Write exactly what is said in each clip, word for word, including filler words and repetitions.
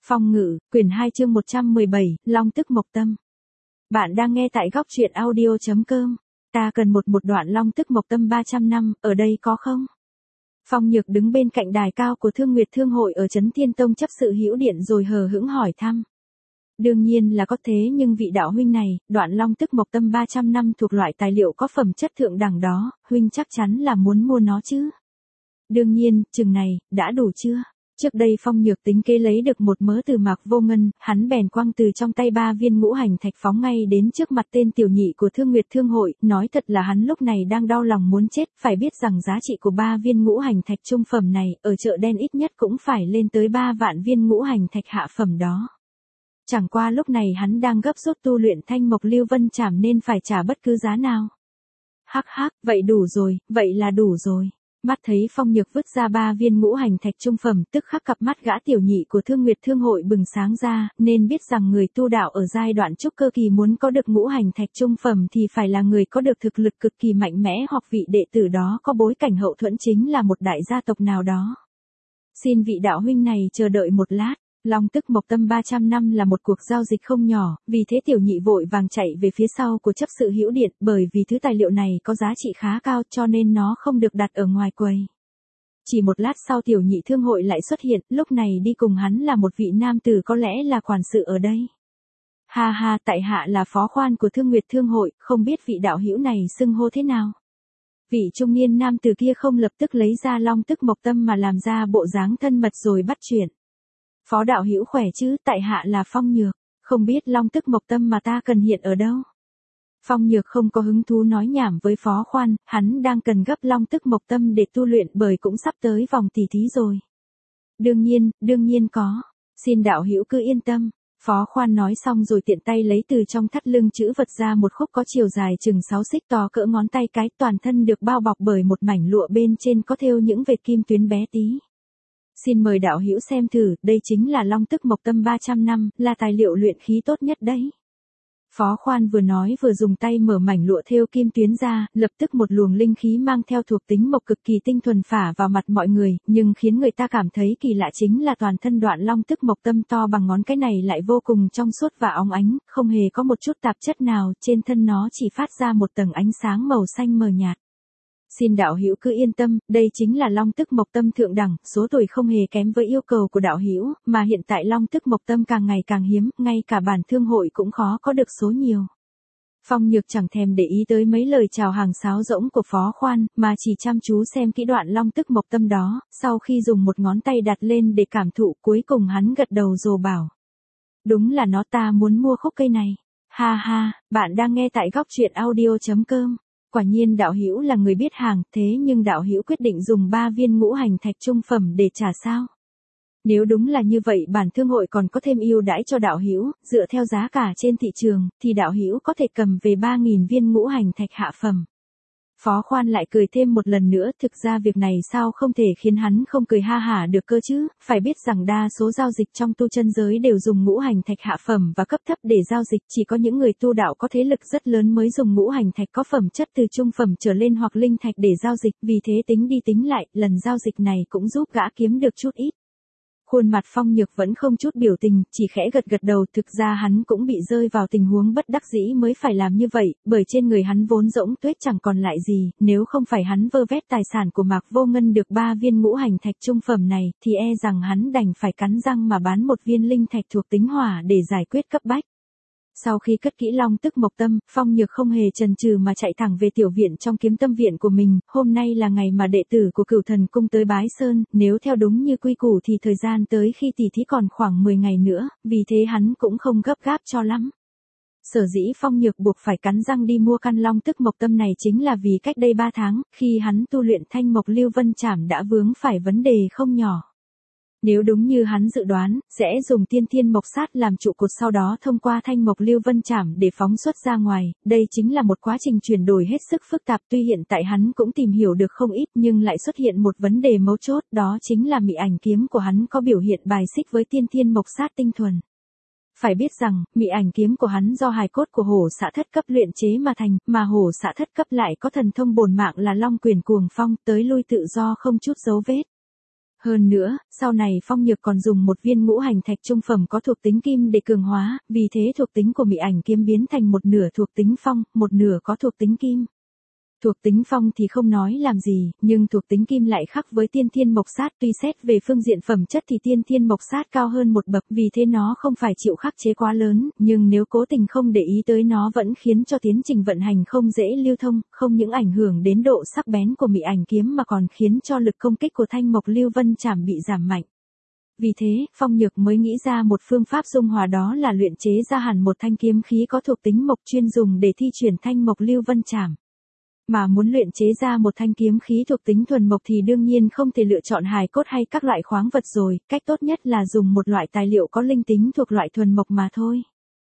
Phong ngữ, quyển hai chương một trăm mười bảy, Long tức mộc tâm. Bạn đang nghe tại góc truyện audio chấm com. Ta cần một một đoạn Long tức mộc tâm ba trăm năm, ở đây có không? Phong Nhược đứng bên cạnh đài cao của Thương Nguyệt Thương hội ở Trấn Thiên Tông chấp sự hữu điện rồi hờ hững hỏi thăm. Đương nhiên là có thế, nhưng vị đạo huynh này, đoạn Long tức mộc tâm ba trăm năm thuộc loại tài liệu có phẩm chất thượng đẳng đó, huynh chắc chắn là muốn mua nó chứ? Đương nhiên, chừng này, đã đủ chưa? Trước đây Phong Nhược tính kế lấy được một mớ từ Mạc Vô Ngân, hắn bèn quăng từ trong tay ba viên ngũ hành thạch phóng ngay đến trước mặt tên tiểu nhị của Thương Nguyệt Thương hội, nói thật là hắn lúc này đang đau lòng muốn chết, phải biết rằng giá trị của ba viên ngũ hành thạch trung phẩm này, ở chợ đen ít nhất cũng phải lên tới ba vạn viên ngũ hành thạch hạ phẩm đó. Chẳng qua lúc này hắn đang gấp rút tu luyện Thanh Mộc Lưu Vân Trảm nên phải trả bất cứ giá nào. Hắc hắc, vậy đủ rồi, vậy là đủ rồi. Mắt thấy Phong Nhược vứt ra ba viên ngũ hành thạch trung phẩm, tức khắc cặp mắt gã tiểu nhị của Thương Nguyệt Thương hội bừng sáng ra, nên biết rằng người tu đạo ở giai đoạn trúc cơ kỳ muốn có được ngũ hành thạch trung phẩm thì phải là người có được thực lực cực kỳ mạnh mẽ, hoặc vị đệ tử đó có bối cảnh hậu thuẫn chính là một đại gia tộc nào đó. Xin vị đạo huynh này chờ đợi một lát. Long tức mộc tâm ba trăm năm là một cuộc giao dịch không nhỏ, vì thế tiểu nhị vội vàng chạy về phía sau của chấp sự hữu điện, bởi vì thứ tài liệu này có giá trị khá cao cho nên nó không được đặt ở ngoài quầy. Chỉ một lát sau tiểu nhị thương hội lại xuất hiện, lúc này đi cùng hắn là một vị nam tử có lẽ là quản sự ở đây. Ha ha, tại hạ là phó khoan của Thương Nguyệt Thương hội, không biết vị đạo hữu này xưng hô thế nào? Vị trung niên nam tử kia không lập tức lấy ra long tức mộc tâm mà làm ra bộ dáng thân mật rồi bắt chuyện. Phó đạo hữu khỏe chứ, tại hạ là Phong Nhược, không biết long tức mộc tâm mà ta cần hiện ở đâu. Phong Nhược không có hứng thú nói nhảm với phó khoan, hắn đang cần gấp long tức mộc tâm để tu luyện bởi cũng sắp tới vòng tỷ thí rồi. Đương nhiên, đương nhiên có, xin đạo hữu cứ yên tâm. Phó khoan nói xong rồi tiện tay lấy từ trong thắt lưng chữ vật ra một khúc có chiều dài chừng sáu xích to cỡ ngón tay cái, toàn thân được bao bọc bởi một mảnh lụa bên trên có thêu những vệt kim tuyến bé tí. Xin mời đạo hữu xem thử, đây chính là long tức mộc tâm ba trăm năm, là tài liệu luyện khí tốt nhất đấy. Phó khoan vừa nói vừa dùng tay mở mảnh lụa thêu kim tuyến ra, lập tức một luồng linh khí mang theo thuộc tính mộc cực kỳ tinh thuần phả vào mặt mọi người, nhưng khiến người ta cảm thấy kỳ lạ chính là toàn thân đoạn long tức mộc tâm to bằng ngón cái này lại vô cùng trong suốt và óng ánh, không hề có một chút tạp chất nào, trên thân nó chỉ phát ra một tầng ánh sáng màu xanh mờ nhạt. Xin đạo hữu cứ yên tâm, đây chính là long tức mộc tâm thượng đẳng, số tuổi không hề kém với yêu cầu của đạo hữu, mà hiện tại long tức mộc tâm càng ngày càng hiếm, ngay cả bản thương hội cũng khó có được số nhiều. Phong Nhược chẳng thèm để ý tới mấy lời chào hàng sáo rỗng của phó khoan, mà chỉ chăm chú xem kỹ đoạn long tức mộc tâm đó, sau khi dùng một ngón tay đặt lên để cảm thụ, cuối cùng hắn gật đầu rồi bảo. Đúng là nó, ta muốn mua khúc cây này. Ha ha, bạn đang nghe tại góc truyện audio chấm com. Quả nhiên đạo hữu là người biết hàng, thế nhưng đạo hữu quyết định dùng ba viên ngũ hành thạch trung phẩm để trả sao? Nếu đúng là như vậy, bản thương hội còn có thêm ưu đãi cho đạo hữu, dựa theo giá cả trên thị trường, thì đạo hữu có thể cầm về ba nghìn viên ngũ hành thạch hạ phẩm. Phó khoan lại cười thêm một lần nữa, thực ra việc này sao không thể khiến hắn không cười ha hả được cơ chứ, phải biết rằng đa số giao dịch trong tu chân giới đều dùng ngũ hành thạch hạ phẩm và cấp thấp để giao dịch, chỉ có những người tu đạo có thế lực rất lớn mới dùng ngũ hành thạch có phẩm chất từ trung phẩm trở lên hoặc linh thạch để giao dịch, vì thế tính đi tính lại, lần giao dịch này cũng giúp gã kiếm được chút ít. Khuôn mặt Phong Nhược vẫn không chút biểu tình, chỉ khẽ gật gật đầu, thực ra hắn cũng bị rơi vào tình huống bất đắc dĩ mới phải làm như vậy, bởi trên người hắn vốn rỗng tuếch chẳng còn lại gì, nếu không phải hắn vơ vét tài sản của Mạc Vô Ngân được ba viên ngũ hành thạch trung phẩm này, thì e rằng hắn đành phải cắn răng mà bán một viên linh thạch thuộc tính hỏa để giải quyết cấp bách. Sau khi cất kỹ long tức mộc tâm, Phong Nhược không hề chần chừ mà chạy thẳng về tiểu viện trong kiếm tâm viện của mình, hôm nay là ngày mà đệ tử của Cửu Thần Cung tới bái sơn, nếu theo đúng như quy củ thì thời gian tới khi tỷ thí còn khoảng mười ngày nữa, vì thế hắn cũng không gấp gáp cho lắm. Sở dĩ Phong Nhược buộc phải cắn răng đi mua căn long tức mộc tâm này chính là vì cách đây ba tháng, khi hắn tu luyện Thanh Mộc Lưu Vân Trảm đã vướng phải vấn đề không nhỏ. Nếu đúng như hắn dự đoán, sẽ dùng tiên thiên mộc sát làm trụ cột, sau đó thông qua Thanh Mộc Lưu Vân Trảm để phóng xuất ra ngoài, đây chính là một quá trình chuyển đổi hết sức phức tạp, tuy hiện tại hắn cũng tìm hiểu được không ít nhưng lại xuất hiện một vấn đề mấu chốt, đó chính là mị ảnh kiếm của hắn có biểu hiện bài xích với tiên thiên mộc sát tinh thuần. Phải biết rằng, mị ảnh kiếm của hắn do hài cốt của hổ xạ thất cấp luyện chế mà thành, mà hổ xạ thất cấp lại có thần thông bổn mạng là long quyền cuồng phong, tới lui tự do không chút dấu vết. Hơn nữa, sau này Phong Nhược còn dùng một viên ngũ hành thạch trung phẩm có thuộc tính kim để cường hóa, vì thế thuộc tính của Mị Ảnh kiếm biến thành một nửa thuộc tính phong, một nửa có thuộc tính kim. Thuộc tính phong thì không nói làm gì, nhưng thuộc tính kim lại khác với tiên thiên mộc sát, tuy xét về phương diện phẩm chất thì tiên thiên mộc sát cao hơn một bậc, vì thế nó không phải chịu khắc chế quá lớn, nhưng nếu cố tình không để ý tới nó vẫn khiến cho tiến trình vận hành không dễ lưu thông, không những ảnh hưởng đến độ sắc bén của Mị Ảnh kiếm mà còn khiến cho lực công kích của Thanh Mộc Lưu Vân Trảm bị giảm mạnh. Vì thế, Phong Nhược mới nghĩ ra một phương pháp dung hòa, đó là luyện chế ra hẳn một thanh kiếm khí có thuộc tính mộc chuyên dùng để thi chuyển Thanh Mộc Lưu Vân Trảm. Mà muốn luyện chế ra một thanh kiếm khí thuộc tính thuần mộc thì đương nhiên không thể lựa chọn hài cốt hay các loại khoáng vật rồi, cách tốt nhất là dùng một loại tài liệu có linh tính thuộc loại thuần mộc mà thôi.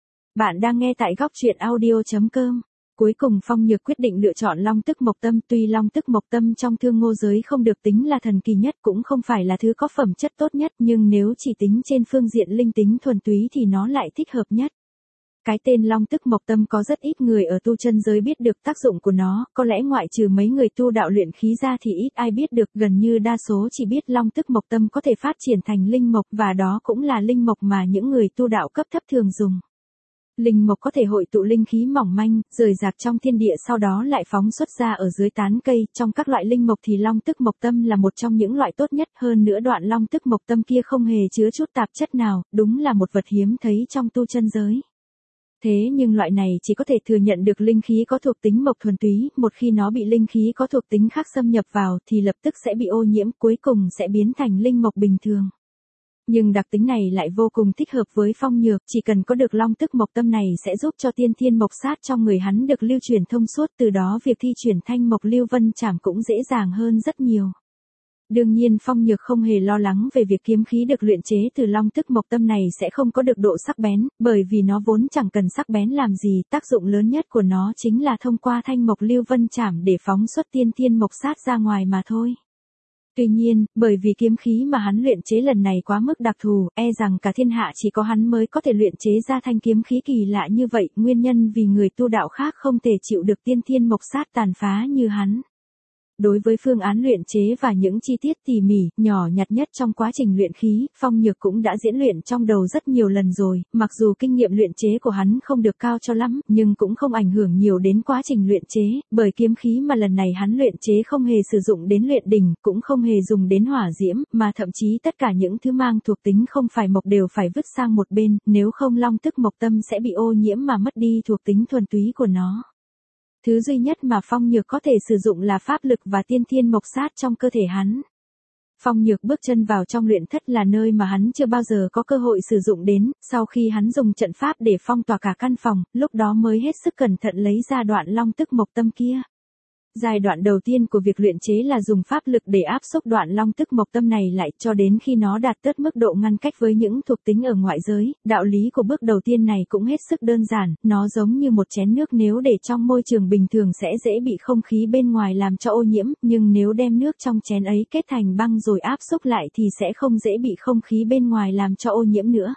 Bạn đang nghe tại góc truyện audio chấm com. Cuối cùng Phong Nhược quyết định lựa chọn long tức mộc tâm, tuy long tức mộc tâm trong thương ngô giới không được tính là thần kỳ nhất, cũng không phải là thứ có phẩm chất tốt nhất, nhưng nếu chỉ tính trên phương diện linh tính thuần túy thì nó lại thích hợp nhất. Cái tên long tức mộc tâm có rất ít người ở tu chân giới biết được tác dụng của nó, có lẽ ngoại trừ mấy người tu đạo luyện khí ra thì ít ai biết được, gần như đa số chỉ biết long tức mộc tâm có thể phát triển thành linh mộc, và đó cũng là linh mộc mà những người tu đạo cấp thấp thường dùng. Linh mộc có thể hội tụ linh khí mỏng manh, rời rạc trong thiên địa sau đó lại phóng xuất ra ở dưới tán cây, trong các loại linh mộc thì long tức mộc tâm là một trong những loại tốt nhất, hơn nữa đoạn long tức mộc tâm kia không hề chứa chút tạp chất nào, đúng là một vật hiếm thấy trong tu chân giới. Thế nhưng loại này chỉ có thể thừa nhận được linh khí có thuộc tính mộc thuần túy, một khi nó bị linh khí có thuộc tính khác xâm nhập vào thì lập tức sẽ bị ô nhiễm, cuối cùng sẽ biến thành linh mộc bình thường. Nhưng đặc tính này lại vô cùng thích hợp với Phong Nhược, chỉ cần có được long tức mộc tâm này sẽ giúp cho tiên thiên mộc sát trong người hắn được lưu chuyển thông suốt, từ đó việc thi chuyển Thanh Mộc Lưu Vân Trảm cũng dễ dàng hơn rất nhiều. Đương nhiên Phong Nhược không hề lo lắng về việc kiếm khí được luyện chế từ long tức mộc tâm này sẽ không có được độ sắc bén, bởi vì nó vốn chẳng cần sắc bén làm gì, tác dụng lớn nhất của nó chính là thông qua Thanh Mộc Lưu Vân Trảm để phóng xuất tiên thiên mộc sát ra ngoài mà thôi. Tuy nhiên, bởi vì kiếm khí mà hắn luyện chế lần này quá mức đặc thù, e rằng cả thiên hạ chỉ có hắn mới có thể luyện chế ra thanh kiếm khí kỳ lạ như vậy, nguyên nhân vì người tu đạo khác không thể chịu được tiên thiên mộc sát tàn phá như hắn. Đối với phương án luyện chế và những chi tiết tỉ mỉ, nhỏ nhặt nhất trong quá trình luyện khí, Phong Nhược cũng đã diễn luyện trong đầu rất nhiều lần rồi, mặc dù kinh nghiệm luyện chế của hắn không được cao cho lắm, nhưng cũng không ảnh hưởng nhiều đến quá trình luyện chế, bởi kiếm khí mà lần này hắn luyện chế không hề sử dụng đến luyện đỉnh, cũng không hề dùng đến hỏa diễm, mà thậm chí tất cả những thứ mang thuộc tính không phải mộc đều phải vứt sang một bên, nếu không long tức mộc tâm sẽ bị ô nhiễm mà mất đi thuộc tính thuần túy của nó. Thứ duy nhất mà Phong Nhược có thể sử dụng là pháp lực và tiên thiên mộc sát trong cơ thể hắn. Phong Nhược bước chân vào trong luyện thất là nơi mà hắn chưa bao giờ có cơ hội sử dụng đến, sau khi hắn dùng trận pháp để phong tỏa cả căn phòng, lúc đó mới hết sức cẩn thận lấy ra đoạn long tức mộc tâm kia. Giai đoạn đầu tiên của việc luyện chế là dùng pháp lực để áp xúc đoạn long tức mộc tâm này lại cho đến khi nó đạt tới mức độ ngăn cách với những thuộc tính ở ngoại giới. Đạo lý của bước đầu tiên này cũng hết sức đơn giản, nó giống như một chén nước, nếu để trong môi trường bình thường sẽ dễ bị không khí bên ngoài làm cho ô nhiễm, nhưng nếu đem nước trong chén ấy kết thành băng rồi áp xúc lại thì sẽ không dễ bị không khí bên ngoài làm cho ô nhiễm nữa.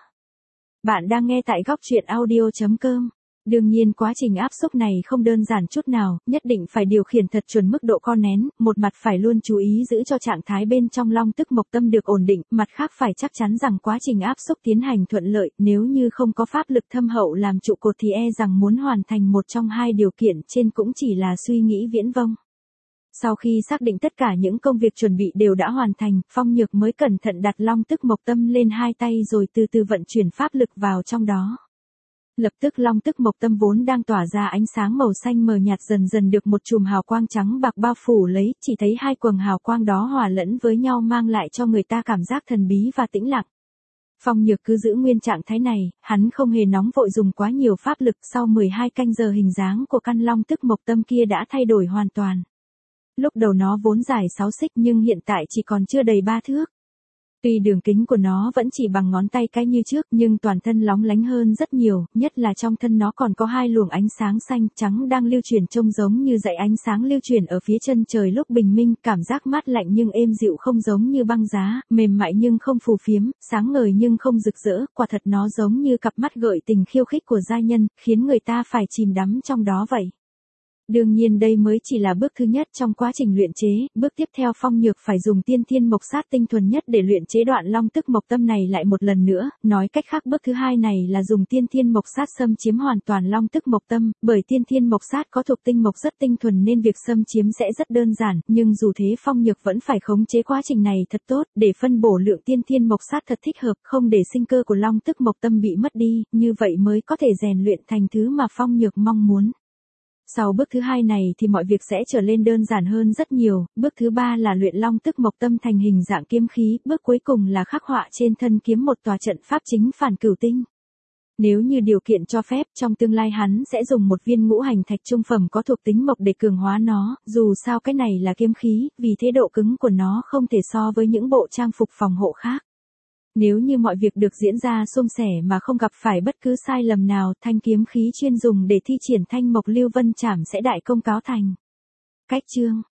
Bạn đang nghe tại góc truyện audio chấm com. Đương nhiên quá trình áp xúc này không đơn giản chút nào, nhất định phải điều khiển thật chuẩn mức độ co nén, một mặt phải luôn chú ý giữ cho trạng thái bên trong long tức mộc tâm được ổn định, mặt khác phải chắc chắn rằng quá trình áp xúc tiến hành thuận lợi, nếu như không có pháp lực thâm hậu làm trụ cột thì e rằng muốn hoàn thành một trong hai điều kiện trên cũng chỉ là suy nghĩ viễn vông. Sau khi xác định tất cả những công việc chuẩn bị đều đã hoàn thành, Phong Nhược mới cẩn thận đặt long tức mộc tâm lên hai tay rồi từ từ vận chuyển pháp lực vào trong đó. Lập tức long tức mộc tâm vốn đang tỏa ra ánh sáng màu xanh mờ nhạt dần dần được một chùm hào quang trắng bạc bao phủ lấy, chỉ thấy hai quầng hào quang đó hòa lẫn với nhau mang lại cho người ta cảm giác thần bí và tĩnh lặng. Phong Nhược cứ giữ nguyên trạng thái này, hắn không hề nóng vội dùng quá nhiều pháp lực, sau mười hai canh giờ hình dáng của căn long tức mộc tâm kia đã thay đổi hoàn toàn. Lúc đầu nó vốn dài sáu xích nhưng hiện tại chỉ còn chưa đầy ba thước. Tuy đường kính của nó vẫn chỉ bằng ngón tay cái như trước nhưng toàn thân lóng lánh hơn rất nhiều, nhất là trong thân nó còn có hai luồng ánh sáng xanh trắng đang lưu chuyển trông giống như dải ánh sáng lưu chuyển ở phía chân trời lúc bình minh, cảm giác mát lạnh nhưng êm dịu không giống như băng giá, mềm mại nhưng không phù phiếm, sáng ngời nhưng không rực rỡ, quả thật nó giống như cặp mắt gợi tình khiêu khích của giai nhân, khiến người ta phải chìm đắm trong đó vậy. Đương nhiên đây mới chỉ là bước thứ nhất trong quá trình luyện chế, bước tiếp theo Phong Nhược phải dùng tiên thiên mộc sát tinh thuần nhất để luyện chế đoạn long tức mộc tâm này lại một lần nữa, nói cách khác bước thứ hai này là dùng tiên thiên mộc sát xâm chiếm hoàn toàn long tức mộc tâm, bởi tiên thiên mộc sát có thuộc tinh mộc rất tinh thuần nên việc xâm chiếm sẽ rất đơn giản, nhưng dù thế Phong Nhược vẫn phải khống chế quá trình này thật tốt, để phân bổ lượng tiên thiên mộc sát thật thích hợp, không để sinh cơ của long tức mộc tâm bị mất đi, như vậy mới có thể rèn luyện thành thứ mà Phong Nhược mong muốn. Sau bước thứ hai này thì mọi việc sẽ trở lên đơn giản hơn rất nhiều, bước thứ ba là luyện long tức mộc tâm thành hình dạng kiếm khí, bước cuối cùng là khắc họa trên thân kiếm một tòa trận pháp chính phản cửu tinh. Nếu như điều kiện cho phép, trong tương lai hắn sẽ dùng một viên ngũ hành thạch trung phẩm có thuộc tính mộc để cường hóa nó, dù sao cái này là kiếm khí, vì thế độ cứng của nó không thể so với những bộ trang phục phòng hộ khác. Nếu như mọi việc được diễn ra suôn sẻ mà không gặp phải bất cứ sai lầm nào, thanh kiếm khí chuyên dùng để thi triển thanh mộc lưu vân trảm sẽ đại công cáo thành. Cách chương